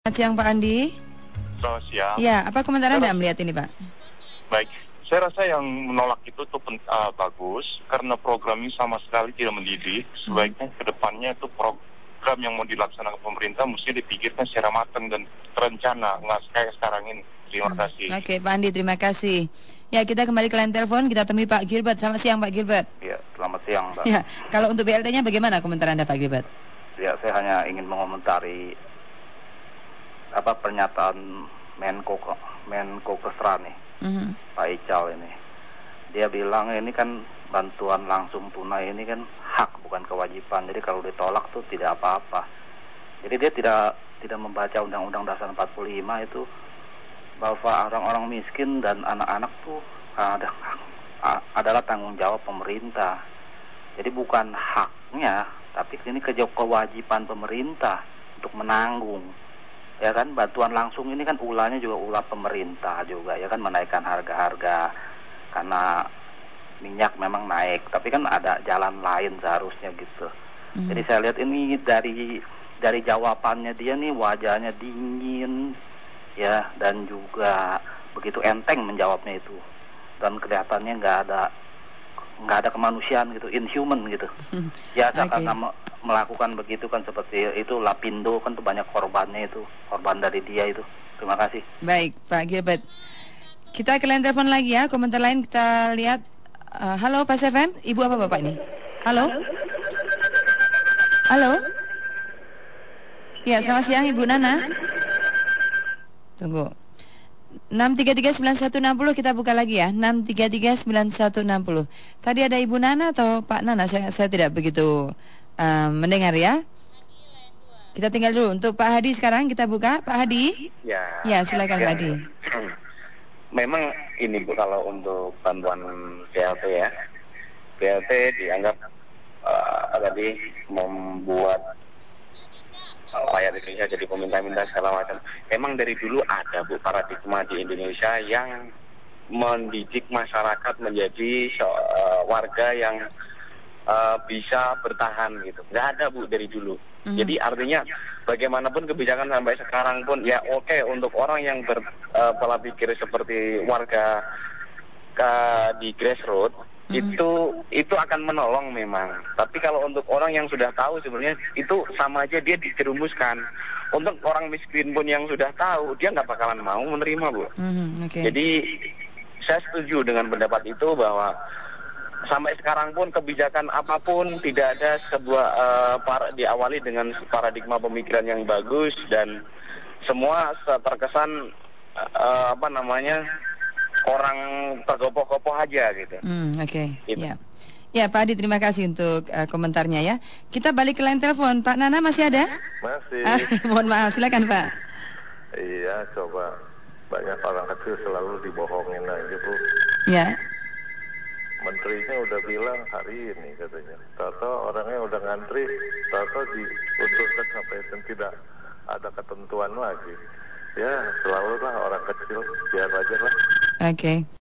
Selamat siang Pak Andi. Selamat siang. Ya, apa komentar Anda melihat ini Pak? Baik, saya rasa yang menolak itu tuh bagus karena program ini sama sekali tidak mendidik. Sebaiknya ke depannya itu program yang mau dilaksanakan pemerintah mesti dipikirkan secara matang dan terencana, nggak kayak sekarang ini. Terima kasih. Oke, Pak Andi, terima kasih. Ya, kita kembali ke line telepon, kita temui Pak Gilbert. Selamat siang Pak Gilbert. Ya, selamat siang Mbak. Ya, kalau untuk BLT-nya bagaimana komentar Anda Pak Gilbert? Ya, saya hanya ingin mengomentari pernyataan Menko Kesra nih, Pak Ical ini. Dia bilang ini kan bantuan langsung tunai ini kan hak bukan kewajiban. Jadi kalau ditolak tuh tidak apa-apa. Jadi dia tidak membaca Undang-Undang Dasar 45 itu bahwa orang-orang miskin dan anak-anak tuh adalah tanggung jawab pemerintah. Jadi bukan haknya, tapi ini kewajiban pemerintah untuk menanggung. Ya kan, bantuan langsung ini kan ulahnya juga ulah pemerintah juga, ya kan, menaikkan harga-harga karena minyak memang naik, tapi kan ada jalan lain seharusnya gitu. Jadi saya lihat ini dari jawabannya dia nih wajahnya dingin ya, dan juga begitu enteng menjawabnya itu, dan kelihatannya nggak ada kemanusiaan gitu, inhuman gitu. Ya karena melakukan begitu kan, seperti itu Lapindo kan tuh banyak korbannya, itu korban dari dia itu. Terima kasih. Baik Pak Gilbert, kita ke line telepon lagi ya. Komentar lain kita lihat. Halo Pak FM, Ibu apa Bapak ini? Halo. Ya, selamat siang Ibu Nana. Tunggu. 6339160 kita buka lagi ya. 6339160. Tadi ada Ibu Nana atau Pak Nana? Saya tidak begitu mendengar ya. Kita tinggal dulu. Untuk Pak Hadi sekarang kita buka. Pak Hadi. Ya, silakan Pak Hadi. Memang ini Bu, kalau untuk bantuan BLT ya, BLT dianggap tadi membuat rakyat Indonesia jadi peminta-minta segala macam. Memang dari dulu ada Bu paradigma di Indonesia yang mendidik masyarakat menjadi warga yang bisa bertahan gitu. Nggak ada Bu dari dulu. Jadi artinya bagaimanapun kebijakan sampai sekarang pun ya oke, untuk orang yang berpola pikir seperti warga di grassroots itu akan menolong memang. Tapi kalau untuk orang yang sudah tahu sebenarnya itu sama aja dia dijerumuskan. Untuk orang miskin pun yang sudah tahu dia nggak bakalan mau menerima Bu. Jadi saya setuju dengan pendapat itu bahwa sampai sekarang pun kebijakan apapun tidak ada sebuah diawali dengan paradigma pemikiran yang bagus, dan semua terkesan orang tergopoh-gopoh aja gitu. Gitu. Ya Pak Adi, terima kasih untuk komentarnya ya. Kita balik ke line telepon. Pak Nana masih ada? Masih. Mohon maaf, silakan Pak. Iya, coba banyak orang kecil selalu dibohongin aja Bu. Ya. Menterinya udah bilang hari ini katanya. Tato orangnya udah ngantri, tato diundurkan sampai tidak ada ketentuan lagi. Ya, selalu lah orang kecil, biar aja lah. Oke.